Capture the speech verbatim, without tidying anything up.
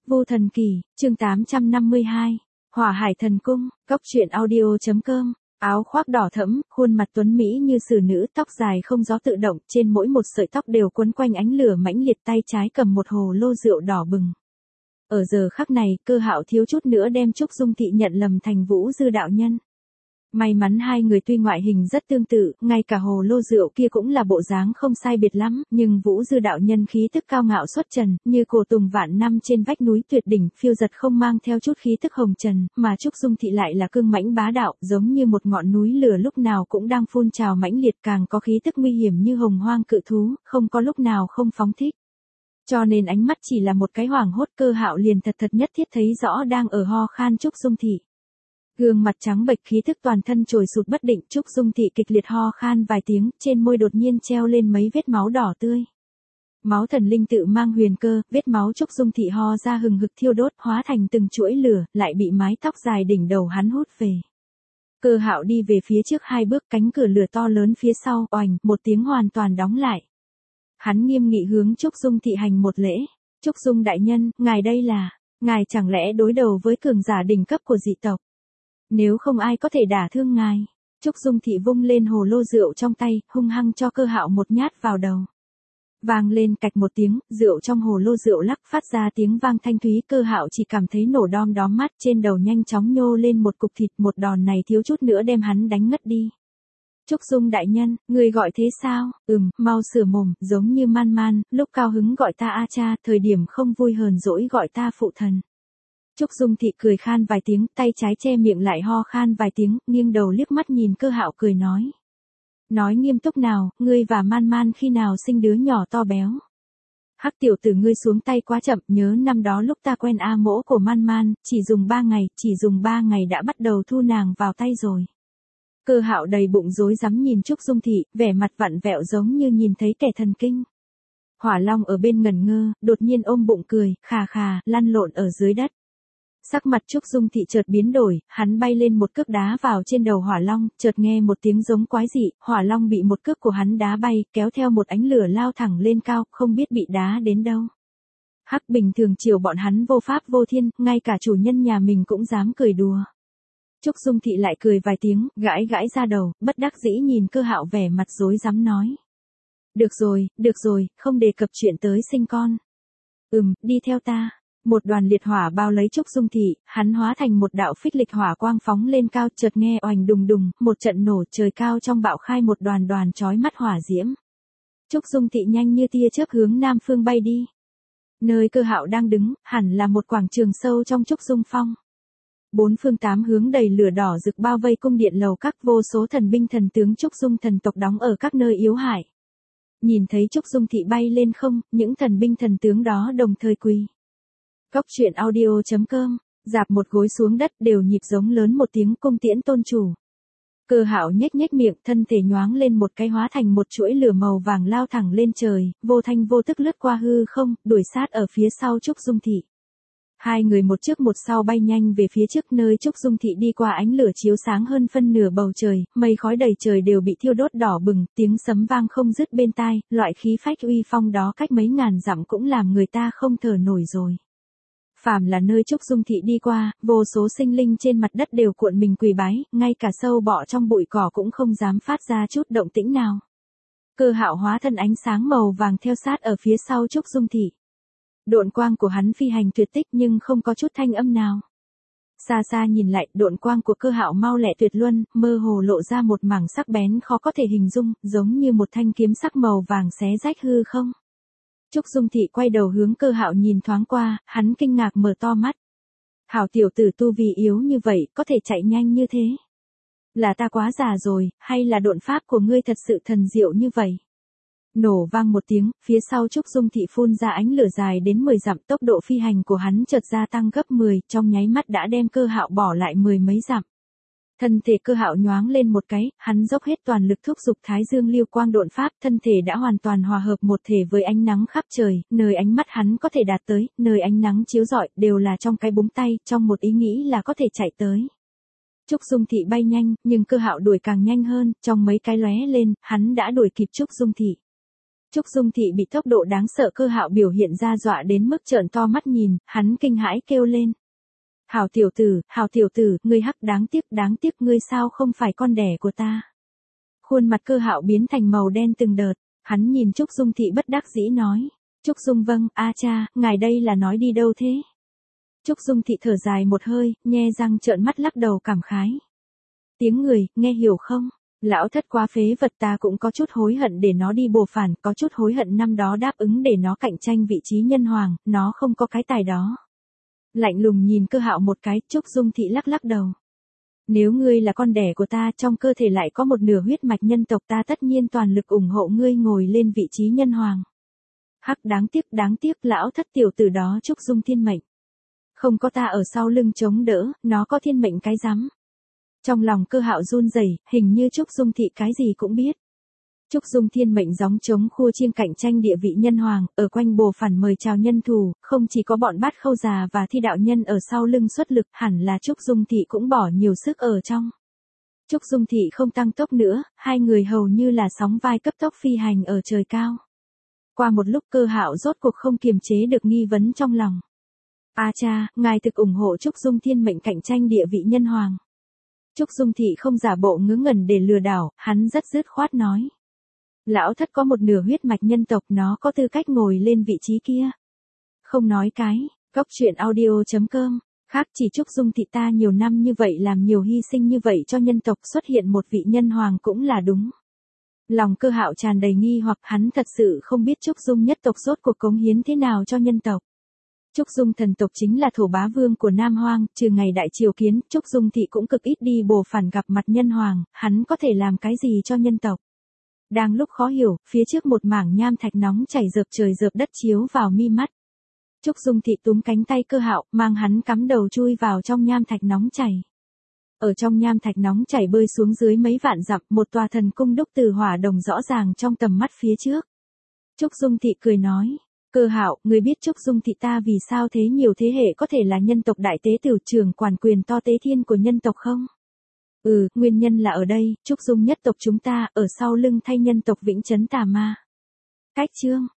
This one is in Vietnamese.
Vu Thần Kỳ, chương tám trăm năm mươi hai, Hỏa Hải Thần Cung, Cốc truyện audio.com, áo khoác đỏ thẫm, khuôn mặt tuấn mỹ như xử nữ, tóc dài không gió tự động, trên mỗi một sợi tóc đều quấn quanh ánh lửa mãnh liệt, tay trái cầm một hồ lô rượu đỏ bừng. Ở giờ khắc này, Cơ Hạo thiếu chút nữa đem Trúc Dung Thị nhận lầm thành Vũ Dư đạo nhân. May mắn hai người tuy ngoại hình rất tương tự, ngay cả hồ lô rượu kia cũng là bộ dáng không sai biệt lắm, nhưng Vũ Dư đạo nhân khí tức cao ngạo xuất trần, như cổ tùng vạn năm trên vách núi tuyệt đỉnh, phiêu giật không mang theo chút khí tức hồng trần, mà Trúc Dung Thị lại là cương mãnh bá đạo, giống như một ngọn núi lửa lúc nào cũng đang phun trào mãnh liệt, càng có khí tức nguy hiểm như hồng hoang cự thú, không có lúc nào không phóng thích. Cho nên ánh mắt chỉ là một cái hoảng hốt, Cơ Hạo liền thật thật nhất thiết thấy rõ đang ở ho khan Trúc Dung Thị. Gương mặt trắng bệch, khí thức toàn thân trồi sụt bất định, Trúc Dung Thị kịch liệt ho khan vài tiếng, trên môi đột nhiên treo lên mấy vết máu đỏ tươi. Máu thần linh tự mang huyền cơ, vết máu Trúc Dung Thị ho ra hừng hực thiêu đốt, hóa thành từng chuỗi lửa, lại bị mái tóc dài đỉnh đầu hắn hút về. Cơ Hạo đi về phía trước hai bước, cánh cửa lửa to lớn phía sau, oành, một tiếng hoàn toàn đóng lại. Hắn nghiêm nghị hướng Trúc Dung Thị hành một lễ. Trúc Dung đại nhân, ngài đây là, ngài chẳng lẽ đối đầu với cường giả đỉnh cấp của dị tộc? Nếu không ai có thể đả thương ngài. Trúc Dung Thị vung lên hồ lô rượu trong tay, hung hăng cho Cơ Hạo một nhát vào đầu. Vang lên cạch một tiếng, rượu trong hồ lô rượu lắc phát ra tiếng vang thanh thúy, Cơ Hạo chỉ cảm thấy nổ đom đóm mắt, trên đầu nhanh chóng nhô lên một cục thịt, một đòn này thiếu chút nữa đem hắn đánh ngất đi. Trúc Dung đại nhân, người gọi thế sao? Ừm, mau sửa mồm, giống như Man Man, lúc cao hứng gọi ta A cha, thời điểm không vui hờn dỗi gọi ta phụ thần. Trúc Dung Thị cười khan vài tiếng, tay trái che miệng lại ho khan vài tiếng, nghiêng đầu liếc mắt nhìn Cơ Hạo cười nói. Nói nghiêm túc nào, ngươi và Man Man khi nào sinh đứa nhỏ to béo? Hắc tiểu tử ngươi xuống tay quá chậm, nhớ năm đó lúc ta quen A mỗ của Man Man, chỉ dùng ba ngày, chỉ dùng ba ngày đã bắt đầu thu nàng vào tay rồi. Cơ Hạo đầy bụng rối rắm nhìn Trúc Dung Thị, vẻ mặt vặn vẹo giống như nhìn thấy kẻ thần kinh. Hỏa Long ở bên ngẩn ngơ, đột nhiên ôm bụng cười, khà khà, lăn lộn ở dưới đất. Sắc mặt Trúc Dung Thị chợt biến đổi, hắn bay lên một cước đá vào trên đầu Hỏa Long, chợt nghe một tiếng giống quái dị, Hỏa Long bị một cước của hắn đá bay, kéo theo một ánh lửa lao thẳng lên cao, không biết bị đá đến đâu. Hắc bình thường chiều bọn hắn vô pháp vô thiên, ngay cả chủ nhân nhà mình cũng dám cười đùa. Trúc Dung Thị lại cười vài tiếng, gãi gãi ra đầu, bất đắc dĩ nhìn Cơ Hạo vẻ mặt rối rắm nói. Được rồi, được rồi, không đề cập chuyện tới sinh con. Ừm, đi theo ta. Một đoàn liệt hỏa bao lấy Trúc Dung Thị, hắn hóa thành một đạo phích lịch hỏa quang phóng lên cao, chợt nghe oành đùng đùng, một trận nổ, trời cao trong bạo khai một đoàn đoàn chói mắt hỏa diễm. Trúc Dung Thị nhanh như tia chớp hướng nam phương bay đi. Nơi Cơ Hạo đang đứng, hẳn là một quảng trường sâu trong Trúc Dung Phong. Bốn phương tám hướng đầy lửa đỏ rực bao vây cung điện lầu các, vô số thần binh thần tướng Trúc Dung thần tộc đóng ở các nơi yếu hại. Nhìn thấy Trúc Dung Thị bay lên không, những thần binh thần tướng đó đồng thời quỳ. Cốc truyện audio.com, dạp một gối xuống đất, đều nhịp giống lớn một tiếng, cung tiễn tôn chủ. Cơ Hạo nhếch nhếch miệng, thân thể nhoáng lên một cái, hóa thành một chuỗi lửa màu vàng lao thẳng lên trời, vô thanh vô tức lướt qua hư không, đuổi sát ở phía sau Trúc Dung Thị. Hai người một trước một sau bay nhanh về phía trước, nơi Trúc Dung Thị đi qua ánh lửa chiếu sáng hơn phân nửa bầu trời, mây khói đầy trời đều bị thiêu đốt đỏ bừng, tiếng sấm vang không dứt bên tai, loại khí phách uy phong đó cách mấy ngàn dặm cũng làm người ta không thở nổi rồi. Phàm là nơi Trúc Dung Thị đi qua, vô số sinh linh trên mặt đất đều cuộn mình quỳ bái, ngay cả sâu bọ trong bụi cỏ cũng không dám phát ra chút động tĩnh nào. Cơ Hạo hóa thân ánh sáng màu vàng theo sát ở phía sau Trúc Dung Thị. Độn quang của hắn phi hành tuyệt tích nhưng không có chút thanh âm nào. Xa xa nhìn lại, độn quang của Cơ Hạo mau lẹ tuyệt luân, mơ hồ lộ ra một mảng sắc bén khó có thể hình dung, giống như một thanh kiếm sắc màu vàng xé rách hư không. Trúc Dung Thị quay đầu hướng Cơ Hạo nhìn thoáng qua, hắn kinh ngạc mở to mắt. Hảo tiểu tử tu vi yếu như vậy, có thể chạy nhanh như thế. Là ta quá già rồi, hay là độn pháp của ngươi thật sự thần diệu như vậy? Nổ vang một tiếng, phía sau Trúc Dung Thị phun ra ánh lửa dài đến mười dặm, tốc độ phi hành của hắn chợt gia tăng gấp mười, trong nháy mắt đã đem Cơ Hạo bỏ lại mười mấy dặm. Thân thể Cơ Hạo nhoáng lên một cái, hắn dốc hết toàn lực thúc giục Thái Dương Lưu Quang độn pháp, thân thể đã hoàn toàn hòa hợp một thể với ánh nắng khắp trời, nơi ánh mắt hắn có thể đạt tới, nơi ánh nắng chiếu rọi, đều là trong cái búng tay, trong một ý nghĩ là có thể chạy tới. Trúc Dung Thị bay nhanh, nhưng Cơ Hạo đuổi càng nhanh hơn, trong mấy cái lóe lên, hắn đã đuổi kịp Trúc Dung Thị. Trúc Dung Thị bị tốc độ đáng sợ Cơ Hạo biểu hiện ra dọa đến mức trợn to mắt nhìn, hắn kinh hãi kêu lên. Hảo tiểu tử, hảo tiểu tử, ngươi hắc đáng tiếc, đáng tiếc ngươi sao không phải con đẻ của ta. Khuôn mặt Cơ Hạo biến thành màu đen từng đợt, hắn nhìn Trúc Dung Thị bất đắc dĩ nói. Trúc Dung vâng, a cha, ngài đây là nói đi đâu thế? Trúc Dung Thị thở dài một hơi, nhe răng trợn mắt lắc đầu cảm khái. Tiếng người, nghe hiểu không? Lão thất quá phế vật, ta cũng có chút hối hận để nó đi bồ phản, có chút hối hận năm đó đáp ứng để nó cạnh tranh vị trí nhân hoàng, nó không có cái tài đó. Lạnh lùng nhìn Cơ Hạo một cái, Trúc Dung Thị lắc lắc đầu. Nếu ngươi là con đẻ của ta, trong cơ thể lại có một nửa huyết mạch nhân tộc, ta tất nhiên toàn lực ủng hộ ngươi ngồi lên vị trí nhân hoàng. Hắc đáng tiếc, đáng tiếc, lão thất tiểu tử đó Trúc Dung thiên mệnh. Không có ta ở sau lưng chống đỡ, nó có thiên mệnh cái rắm. Trong lòng Cơ Hạo run rẩy, hình như Trúc Dung Thị cái gì cũng biết. Trúc Dung thiên mệnh gióng trống khua chiêng cạnh tranh địa vị nhân hoàng, ở quanh bồ phản mời chào nhân thù, không chỉ có bọn bát khâu già và thi đạo nhân ở sau lưng xuất lực, hẳn là Trúc Dung Thị cũng bỏ nhiều sức ở trong. Trúc Dung Thị không tăng tốc nữa, hai người hầu như là sóng vai cấp tốc phi hành ở trời cao. Qua một lúc Cơ Hạo rốt cuộc không kiềm chế được nghi vấn trong lòng. A cha, ngài thực ủng hộ Trúc Dung thiên mệnh cạnh tranh địa vị nhân hoàng. Trúc Dung Thị không giả bộ ngớ ngẩn để lừa đảo, hắn rất dứt khoát nói. Lão thất có một nửa huyết mạch nhân tộc, nó có tư cách ngồi lên vị trí kia. Không nói cái, Cốc truyện audio chấm com, khác chỉ Trúc Dung Thị ta nhiều năm như vậy làm nhiều hy sinh như vậy cho nhân tộc, xuất hiện một vị nhân hoàng cũng là đúng. Lòng Cơ Hạo tràn đầy nghi hoặc, hắn thật sự không biết Trúc Dung nhất tộc rốt cuộc cống hiến thế nào cho nhân tộc. Trúc Dung thần tộc chính là thổ bá vương của Nam Hoang, trừ ngày đại triều kiến, Trúc Dung Thị cũng cực ít đi bồ phản gặp mặt nhân hoàng, hắn có thể làm cái gì cho nhân tộc. Đang lúc khó hiểu, phía trước một mảng nham thạch nóng chảy rợp trời rợp đất chiếu vào mi mắt. Trúc Dung Thị túm cánh tay Cơ Hạo, mang hắn cắm đầu chui vào trong nham thạch nóng chảy. Ở trong nham thạch nóng chảy bơi xuống dưới mấy vạn dặm, một tòa thần cung đúc từ hỏa đồng rõ ràng trong tầm mắt phía trước. Trúc Dung Thị cười nói. Cơ Hạo, người biết Trúc Dung Thị ta vì sao thế nhiều thế hệ có thể là nhân tộc đại tế tiểu trưởng quản quyền to tế thiên của nhân tộc không? Ừ, nguyên nhân là ở đây, Trúc Dung nhất tộc chúng ta, ở sau lưng thay nhân tộc vĩnh trấn tà ma. Cách chương.